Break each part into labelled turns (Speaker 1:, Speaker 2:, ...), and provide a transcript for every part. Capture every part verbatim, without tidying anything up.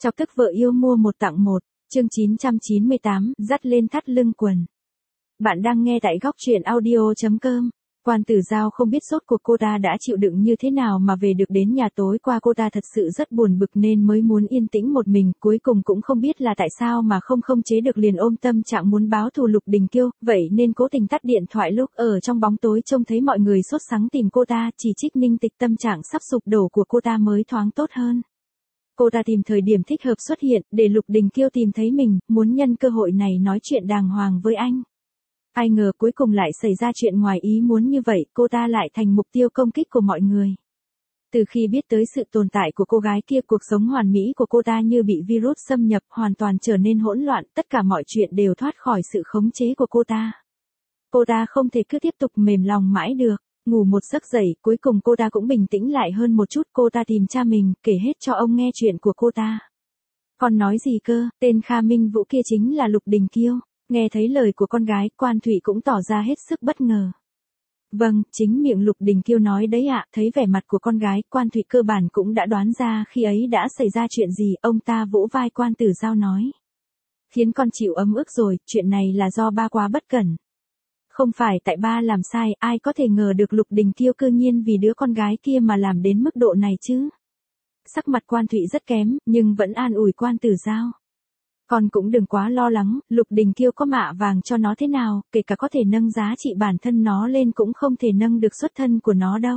Speaker 1: Chọc tức vợ yêu mua một tặng một, chương chín trăm chín mươi tám, dắt lên thắt lưng quần. Bạn đang nghe tại góc truyện audio.com. Quan Tử Giao không biết sốt cuộc cô ta đã chịu đựng như thế nào mà về được đến nhà tối qua cô ta thật sự rất buồn bực nên mới muốn yên tĩnh một mình, cuối cùng cũng không biết là tại sao mà không không chế được liền ôm tâm trạng muốn báo thù Lục Đình Kiêu, vậy nên cố tình tắt điện thoại lúc ở trong bóng tối trông thấy mọi người sốt sắng tìm cô ta, chỉ trích Ninh Tịch tâm trạng sắp sụp đổ của cô ta mới thoáng tốt hơn. Cô ta tìm thời điểm thích hợp xuất hiện để Lục Đình Kiêu tìm thấy mình, muốn nhân cơ hội này nói chuyện đàng hoàng với anh. Ai ngờ cuối cùng lại xảy ra chuyện ngoài ý muốn như vậy, cô ta lại thành mục tiêu công kích của mọi người. Từ khi biết tới sự tồn tại của cô gái kia, cuộc sống hoàn mỹ của cô ta như bị virus xâm nhập, hoàn toàn trở nên hỗn loạn, tất cả mọi chuyện đều thoát khỏi sự khống chế của cô ta. Cô ta không thể cứ tiếp tục mềm lòng mãi được, ngủ một giấc dậy, cuối cùng cô ta cũng bình tĩnh lại hơn một chút, cô ta tìm cha mình, kể hết cho ông nghe chuyện của cô ta. Con nói gì cơ, tên Kha Minh Vũ kia chính là Lục Đình Kiêu. Nghe thấy lời của con gái, Quan Thụy cũng tỏ ra hết sức bất ngờ. Vâng, chính miệng Lục Đình Kiêu nói đấy ạ, thấy vẻ mặt của con gái, Quan Thụy cơ bản cũng đã đoán ra khi ấy đã xảy ra chuyện gì, ông ta vỗ vai Quan Tử Giao nói. Khiến con chịu ấm ức rồi, chuyện này là do ba quá bất cẩn. Không phải tại ba làm sai, ai có thể ngờ được Lục Đình Kiêu cư nhiên vì đứa con gái kia mà làm đến mức độ này chứ. Sắc mặt Quan Thụy rất kém, nhưng vẫn an ủi Quan Tử Giao. Con cũng đừng quá lo lắng, Lục Đình Kiêu có mạ vàng cho nó thế nào, kể cả có thể nâng giá trị bản thân nó lên cũng không thể nâng được xuất thân của nó đâu.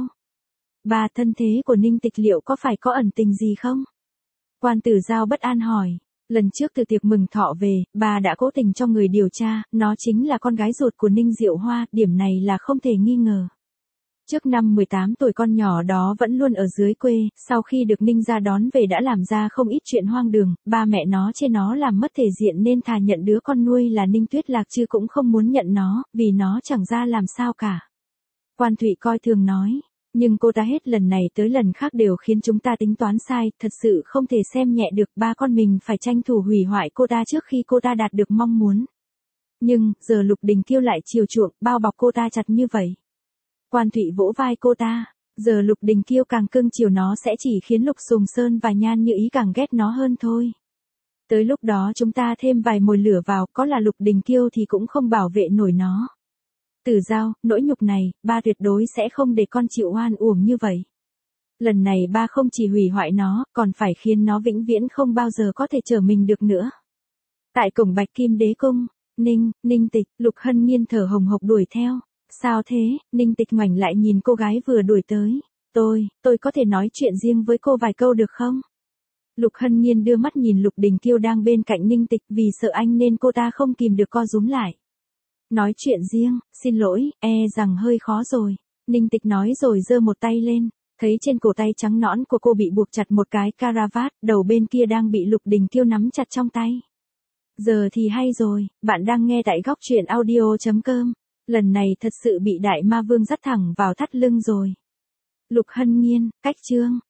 Speaker 1: Bà, thân thế của Ninh Tịch liệu có phải có ẩn tình gì không? Quan Tử Giao bất an hỏi. Lần trước từ tiệc mừng thọ về, bà đã cố tình cho người điều tra, nó chính là con gái ruột của Ninh Diệu Hoa, điểm này là không thể nghi ngờ. Trước năm mười tám tuổi con nhỏ đó vẫn luôn ở dưới quê, sau khi được Ninh gia đón về đã làm ra không ít chuyện hoang đường, ba mẹ nó chê nó làm mất thể diện nên thà nhận đứa con nuôi là Ninh Tuyết Lạc chứ cũng không muốn nhận nó, vì nó chẳng ra làm sao cả. Quan Thụy coi thường nói, nhưng cô ta hết lần này tới lần khác đều khiến chúng ta tính toán sai, thật sự không thể xem nhẹ được, ba con mình phải tranh thủ hủy hoại cô ta trước khi cô ta đạt được mong muốn. Nhưng, giờ Lục Đình Kiêu lại chiều chuộng, bao bọc cô ta chặt như vậy. Quan Thụy vỗ vai cô ta, giờ Lục Đình Kiêu càng cưng chiều nó sẽ chỉ khiến Lục Sùng Sơn và Nhan Như Ý càng ghét nó hơn thôi. Tới lúc đó chúng ta thêm vài mồi lửa vào, có là Lục Đình Kiêu thì cũng không bảo vệ nổi nó. Tử Giao, nỗi nhục này, ba tuyệt đối sẽ không để con chịu oan uổng như vậy. Lần này ba không chỉ hủy hoại nó, còn phải khiến nó vĩnh viễn không bao giờ có thể trở mình được nữa. Tại cổng Bạch Kim Đế Cung, Ninh, Ninh Tịch, Lục Hân Nhiên thở hồng hộc đuổi theo. Sao thế? Ninh Tịch ngoảnh lại nhìn cô gái vừa đuổi tới. Tôi, tôi có thể nói chuyện riêng với cô vài câu được không? Lục Hân Nhiên đưa mắt nhìn Lục Đình Kiêu đang bên cạnh Ninh Tịch, vì sợ anh nên cô ta không kìm được co rúm lại. Nói chuyện riêng, xin lỗi, e rằng hơi khó rồi. Ninh Tịch nói rồi giơ một tay lên, thấy trên cổ tay trắng nõn của cô bị buộc chặt một cái caravat, đầu bên kia đang bị Lục Đình Kiêu nắm chặt trong tay. Giờ thì hay rồi, bạn đang nghe tại góc truyện audio.com. Lần này thật sự bị đại ma vương dắt thẳng vào thắt lưng rồi. Lục Hân Nhiên, cách chương,